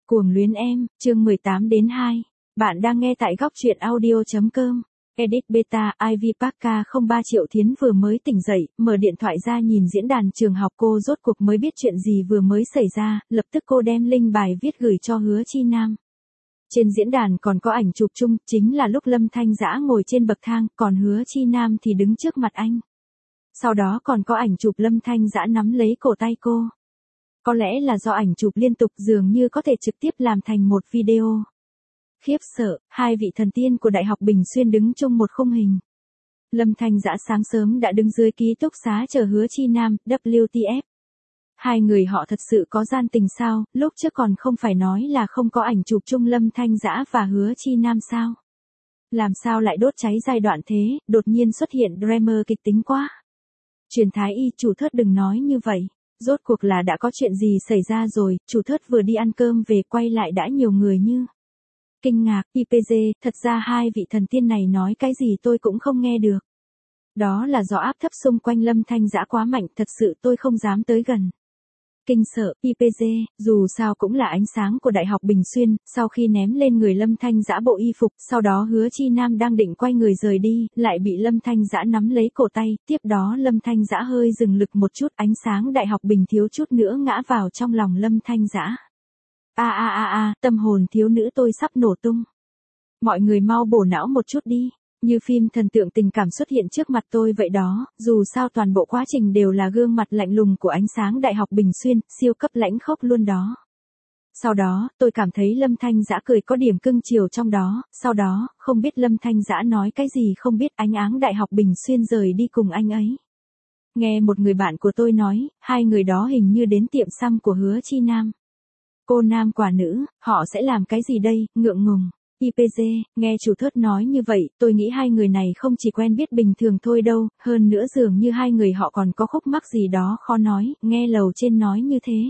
Cuồng luyến em, chương 18 đến 2. Bạn đang nghe tại góc truyện audio.com. Edit Beta, Ivy Park 03 Triệu Thiến vừa mới tỉnh dậy, mở điện thoại ra nhìn diễn đàn trường học cô rốt cuộc mới biết chuyện gì vừa mới xảy ra, lập tức cô đem link bài viết gửi cho Hứa Chi Nam. Trên diễn đàn còn có ảnh chụp chung, chính là lúc Lâm Thanh Dã ngồi trên bậc thang, còn Hứa Chi Nam thì đứng trước mặt anh. Sau đó còn có ảnh chụp Lâm Thanh Dã nắm lấy cổ tay cô. Có lẽ là do ảnh chụp liên tục dường như có thể trực tiếp làm thành một video. Khiếp sợ, hai vị thần tiên của Đại học Bình Xuyên đứng chung một khung hình. Lâm Thanh Dã sáng sớm đã đứng dưới ký túc xá chờ Hứa Chi Nam, WTF. Hai người họ thật sự có gian tình sao, lúc trước còn không phải nói là không có ảnh chụp chung Lâm Thanh Dã và Hứa Chi Nam sao. Làm sao lại đốt cháy giai đoạn thế, đột nhiên xuất hiện drama kịch tính quá. Truyền Thái Y chủ thớt đừng nói như vậy. Rốt cuộc là đã có chuyện gì xảy ra rồi, chủ thớt vừa đi ăn cơm về quay lại đã nhiều người như kinh ngạc, IPG, thật ra hai vị thần tiên này nói cái gì tôi cũng không nghe được. Đó là do áp thấp xung quanh Lâm Thanh Dã quá mạnh, thật sự tôi không dám tới gần. Kinh sợ, IPG, dù sao cũng là ánh sáng của Đại học Bình Xuyên, sau khi ném lên người Lâm Thanh Dã bộ y phục, sau đó Hứa Chi Nam đang định quay người rời đi, lại bị Lâm Thanh Dã nắm lấy cổ tay, tiếp đó Lâm Thanh Dã hơi dừng lực một chút, ánh sáng Đại học Bình thiếu chút nữa ngã vào trong lòng Lâm Thanh Dã. Tâm hồn thiếu nữ tôi sắp nổ tung. Mọi người mau bổ não một chút đi. Như phim thần tượng tình cảm xuất hiện trước mặt tôi vậy đó, dù sao toàn bộ quá trình đều là gương mặt lạnh lùng của ánh sáng Đại học Bình Xuyên, siêu cấp lãnh khốc luôn đó. Sau đó, tôi cảm thấy Lâm Thanh Dã cười có điểm cưng chiều trong đó, sau đó, không biết Lâm Thanh Dã nói cái gì không biết ánh áng Đại học Bình Xuyên rời đi cùng anh ấy. Nghe một người bạn của tôi nói, hai người đó hình như đến tiệm xăm của Hứa Chi Nam. Cô nam quả nữ, họ sẽ làm cái gì đây, ngượng ngùng. IPG, nghe chủ thớt nói như vậy, tôi nghĩ hai người này không chỉ quen biết bình thường thôi đâu, hơn nữa dường như hai người họ còn có khúc mắc gì đó khó nói, nghe lầu trên nói như thế.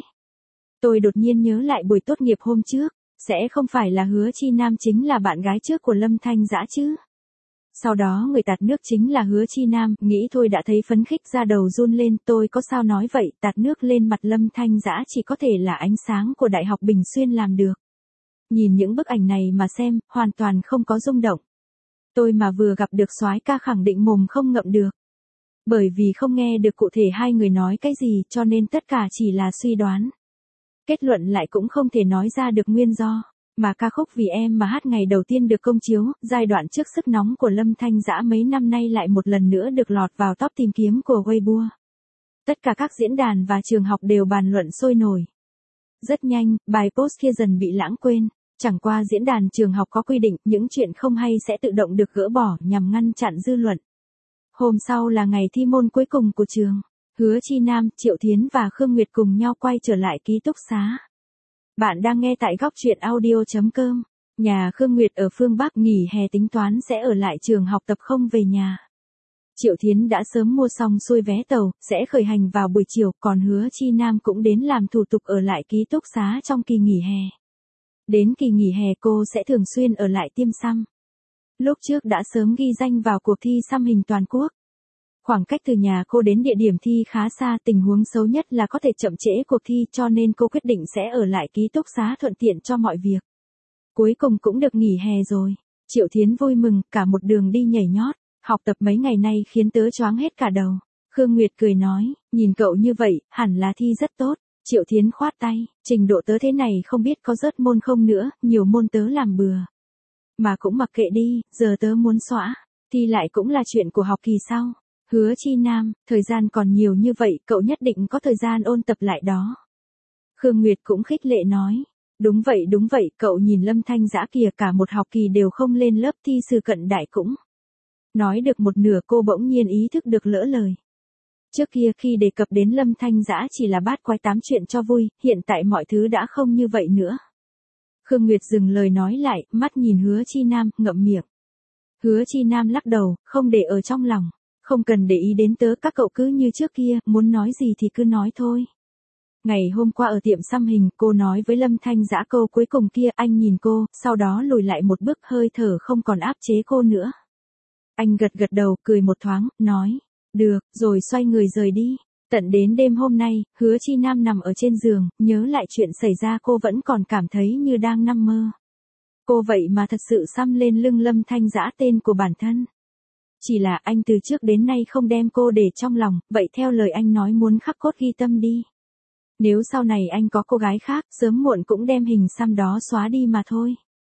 Tôi đột nhiên nhớ lại buổi tốt nghiệp hôm trước, sẽ không phải là Hứa Chi Nam chính là bạn gái trước của Lâm Thanh Dã chứ. Sau đó người tạt nước chính là Hứa Chi Nam, nghĩ thôi đã thấy phấn khích ra đầu run lên, tôi có sao nói vậy, tạt nước lên mặt Lâm Thanh Dã chỉ có thể là ánh sáng của Đại học Bình Xuyên làm được. Nhìn những bức ảnh này mà xem, hoàn toàn không có rung động. Tôi mà vừa gặp được soái ca khẳng định mồm không ngậm được. Bởi vì không nghe được cụ thể hai người nói cái gì cho nên tất cả chỉ là suy đoán. Kết luận lại cũng không thể nói ra được nguyên do. Mà ca khúc Vì Em mà hát ngày đầu tiên được công chiếu, giai đoạn trước sức nóng của Lâm Thanh Dã mấy năm nay lại một lần nữa được lọt vào top tìm kiếm của Weibo. Tất cả các diễn đàn và trường học đều bàn luận sôi nổi. Rất nhanh, bài post kia dần bị lãng quên. Chẳng qua diễn đàn trường học có quy định những chuyện không hay sẽ tự động được gỡ bỏ nhằm ngăn chặn dư luận. Hôm sau là ngày thi môn cuối cùng của trường. Hứa Chi Nam, Triệu Thiến và Khương Nguyệt cùng nhau quay trở lại ký túc xá. Bạn đang nghe tại góc truyện audio.com. Nhà Khương Nguyệt ở phương Bắc nghỉ hè tính toán sẽ ở lại trường học tập không về nhà. Triệu Thiến đã sớm mua xong xuôi vé tàu, sẽ khởi hành vào buổi chiều, còn Hứa Chi Nam cũng đến làm thủ tục ở lại ký túc xá trong kỳ nghỉ hè. Đến kỳ nghỉ hè cô sẽ thường xuyên ở lại tiêm xăm. Lúc trước đã sớm ghi danh vào cuộc thi xăm hình toàn quốc. Khoảng cách từ nhà cô đến địa điểm thi khá xa, tình huống xấu nhất là có thể chậm trễ cuộc thi cho nên cô quyết định sẽ ở lại ký túc xá thuận tiện cho mọi việc. Cuối cùng cũng được nghỉ hè rồi. Triệu Thiến vui mừng, cả một đường đi nhảy nhót, học tập mấy ngày nay khiến tớ choáng hết cả đầu. Khương Nguyệt cười nói, nhìn cậu như vậy, hẳn là thi rất tốt. Triệu Thiến khoát tay, trình độ tớ thế này không biết có rớt môn không nữa, nhiều môn tớ làm bừa. Mà cũng mặc kệ đi, giờ tớ muốn xõa, thi lại cũng là chuyện của học kỳ sau. Hứa Chi Nam, thời gian còn nhiều như vậy, cậu nhất định có thời gian ôn tập lại đó. Khương Nguyệt cũng khích lệ nói, đúng vậy, cậu nhìn Lâm Thanh Dã kìa, cả một học kỳ đều không lên lớp, thi sư cận đại cũng. Nói được một nửa cô bỗng nhiên ý thức được lỡ lời. Trước kia khi đề cập đến Lâm Thanh Dã chỉ là bát quái tám chuyện cho vui, hiện tại mọi thứ đã không như vậy nữa. Khương Nguyệt dừng lời nói lại, mắt nhìn Hứa Chi Nam, ngậm miệng. Hứa Chi Nam lắc đầu, không để ở trong lòng. Không cần để ý đến tớ, các cậu cứ như trước kia, muốn nói gì thì cứ nói thôi. Ngày hôm qua ở tiệm xăm hình, cô nói với Lâm Thanh Dã câu cuối cùng kia, anh nhìn cô, sau đó lùi lại một bước, hơi thở không còn áp chế cô nữa. Anh gật gật đầu, cười một thoáng, nói. Được, rồi xoay người rời đi. Tận đến đêm hôm nay, Hứa Chi Nam nằm ở trên giường, nhớ lại chuyện xảy ra cô vẫn còn cảm thấy như đang nằm mơ. Cô vậy mà thật sự xăm lên lưng Lâm Thanh Dã tên của bản thân. Chỉ là anh từ trước đến nay không đem cô để trong lòng, vậy theo lời anh nói muốn khắc cốt ghi tâm đi. Nếu sau này anh có cô gái khác, sớm muộn cũng đem hình xăm đó xóa đi mà thôi.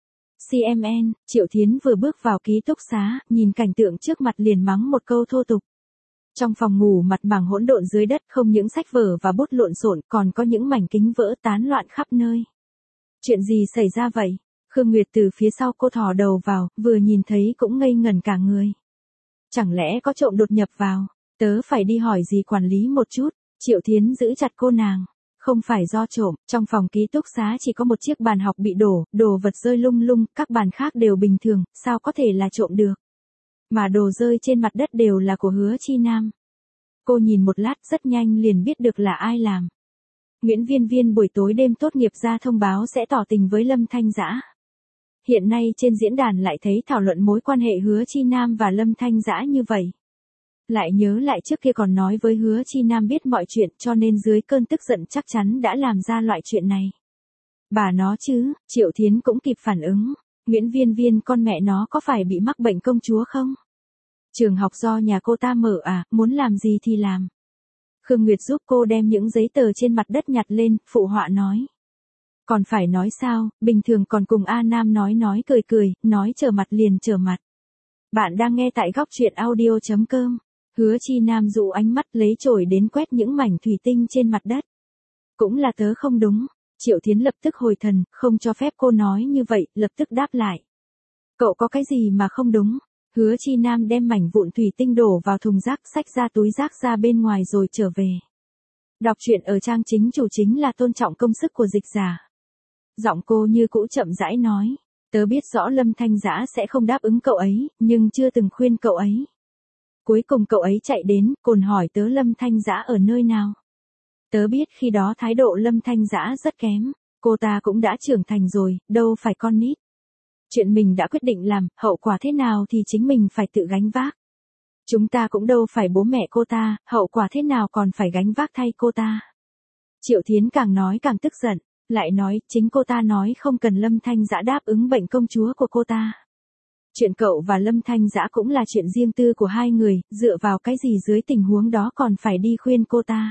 CMN, Triệu Thiến vừa bước vào ký túc xá, nhìn cảnh tượng trước mặt liền mắng một câu thô tục. Trong phòng ngủ mặt bằng hỗn độn dưới đất, không những sách vở và bút lộn xộn, còn có những mảnh kính vỡ tán loạn khắp nơi. Chuyện gì xảy ra vậy? Khương Nguyệt từ phía sau cô thò đầu vào, vừa nhìn thấy cũng ngây ngẩn cả người. Chẳng lẽ có trộm đột nhập vào? Tớ phải đi hỏi gì quản lý một chút. Triệu Thiến giữ chặt cô nàng. Không phải do trộm, trong phòng ký túc xá chỉ có một chiếc bàn học bị đổ, đồ vật rơi lung lung, các bàn khác đều bình thường, sao có thể là trộm được? Mà đồ rơi trên mặt đất đều là của Hứa Chi Nam. Cô nhìn một lát rất nhanh liền biết được là ai làm. Nguyễn Viên Viên buổi tối đêm tốt nghiệp ra thông báo sẽ tỏ tình với Lâm Thanh Dã. Hiện nay trên diễn đàn lại thấy thảo luận mối quan hệ Hứa Chi Nam và Lâm Thanh Dã như vậy. Lại nhớ lại trước kia còn nói với Hứa Chi Nam biết mọi chuyện cho nên dưới cơn tức giận chắc chắn đã làm ra loại chuyện này. Bà nó chứ, Triệu Thiến cũng kịp phản ứng. Nguyễn Viên Viên con mẹ nó có phải bị mắc bệnh công chúa không? Trường học do nhà cô ta mở à, muốn làm gì thì làm. Khương Nguyệt giúp cô đem những giấy tờ trên mặt đất nhặt lên, phụ họa nói. Còn phải nói sao, bình thường còn cùng A Nam nói cười cười, nói trở mặt liền trở mặt. Bạn đang nghe tại góc truyện audio.com. Hứa Chi Nam dụ ánh mắt lấy chổi đến quét những mảnh thủy tinh trên mặt đất. Cũng là tớ không đúng. Triệu Thiến lập tức hồi thần, không cho phép cô nói như vậy, lập tức đáp lại. Cậu có cái gì mà không đúng? Hứa Chi Nam đem mảnh vụn thủy tinh đổ vào thùng rác, xách ra túi rác ra bên ngoài rồi trở về. Đọc truyện ở trang chính chủ chính là tôn trọng công sức của dịch giả. Giọng cô như cũ chậm rãi nói. Tớ biết rõ Lâm Thanh Dã sẽ không đáp ứng cậu ấy, nhưng chưa từng khuyên cậu ấy. Cuối cùng cậu ấy chạy đến, cồn hỏi tớ Lâm Thanh Dã ở nơi nào. Tớ biết khi đó thái độ Lâm Thanh Dã rất kém, cô ta cũng đã trưởng thành rồi, đâu phải con nít. Chuyện mình đã quyết định làm, hậu quả thế nào thì chính mình phải tự gánh vác. Chúng ta cũng đâu phải bố mẹ cô ta, hậu quả thế nào còn phải gánh vác thay cô ta. Triệu Thiến càng nói càng tức giận, lại nói chính cô ta nói không cần Lâm Thanh Dã đáp ứng bệnh công chúa của cô ta. Chuyện cậu và Lâm Thanh Dã cũng là chuyện riêng tư của hai người, dựa vào cái gì dưới tình huống đó còn phải đi khuyên cô ta.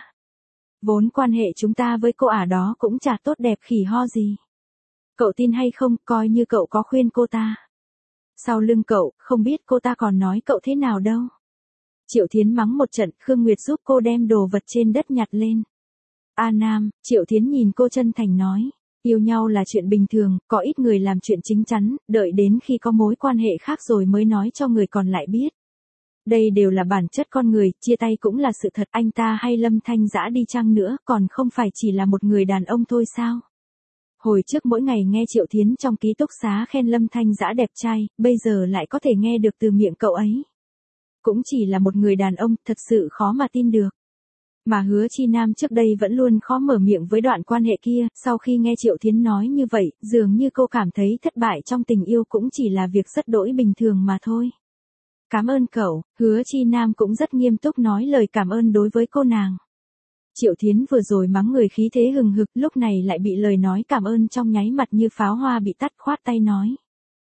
Vốn quan hệ chúng ta với cô ả đó cũng chả tốt đẹp khỉ ho gì. Cậu tin hay không, coi như cậu có khuyên cô ta. Sau lưng cậu, không biết cô ta còn nói cậu thế nào đâu. Triệu Thiến mắng một trận, Khương Nguyệt giúp cô đem đồ vật trên đất nhặt lên. A Nam, Triệu Thiến nhìn cô chân thành nói. Yêu nhau là chuyện bình thường, có ít người làm chuyện chính chắn, đợi đến khi có mối quan hệ khác rồi mới nói cho người còn lại biết. Đây đều là bản chất con người, chia tay cũng là sự thật, anh ta hay Lâm Thanh Dã đi chăng nữa, còn không phải chỉ là một người đàn ông thôi sao? Hồi trước mỗi ngày nghe Triệu Thiến trong ký túc xá khen Lâm Thanh Dã đẹp trai, bây giờ lại có thể nghe được từ miệng cậu ấy. Cũng chỉ là một người đàn ông, thật sự khó mà tin được. Mà Hứa Chi Nam trước đây vẫn luôn khó mở miệng với đoạn quan hệ kia, sau khi nghe Triệu Thiến nói như vậy, dường như cô cảm thấy thất bại trong tình yêu cũng chỉ là việc rất đỗi bình thường mà thôi. Cảm ơn cậu, Hứa Chi Nam cũng rất nghiêm túc nói lời cảm ơn đối với cô nàng. Triệu Thiến vừa rồi mắng người khí thế hừng hực, lúc này lại bị lời nói cảm ơn trong nháy mặt như pháo hoa bị tắt, khoát tay nói.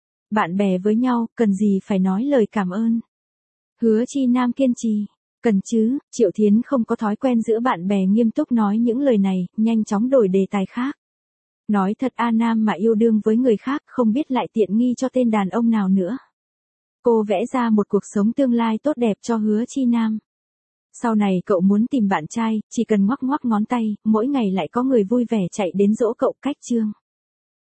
Bạn bè với nhau, cần gì phải nói lời cảm ơn. Hứa Chi Nam kiên trì. Cần chứ, Triệu Thiến không có thói quen giữa bạn bè nghiêm túc nói những lời này, nhanh chóng đổi đề tài khác. Nói thật A Nam mà yêu đương với người khác không biết lại tiện nghi cho tên đàn ông nào nữa. Cô vẽ ra một cuộc sống tương lai tốt đẹp cho Hứa Chi Nam. Sau này cậu muốn tìm bạn trai, chỉ cần ngoắc ngoắc ngón tay, mỗi ngày lại có người vui vẻ chạy đến dỗ cậu cách chương.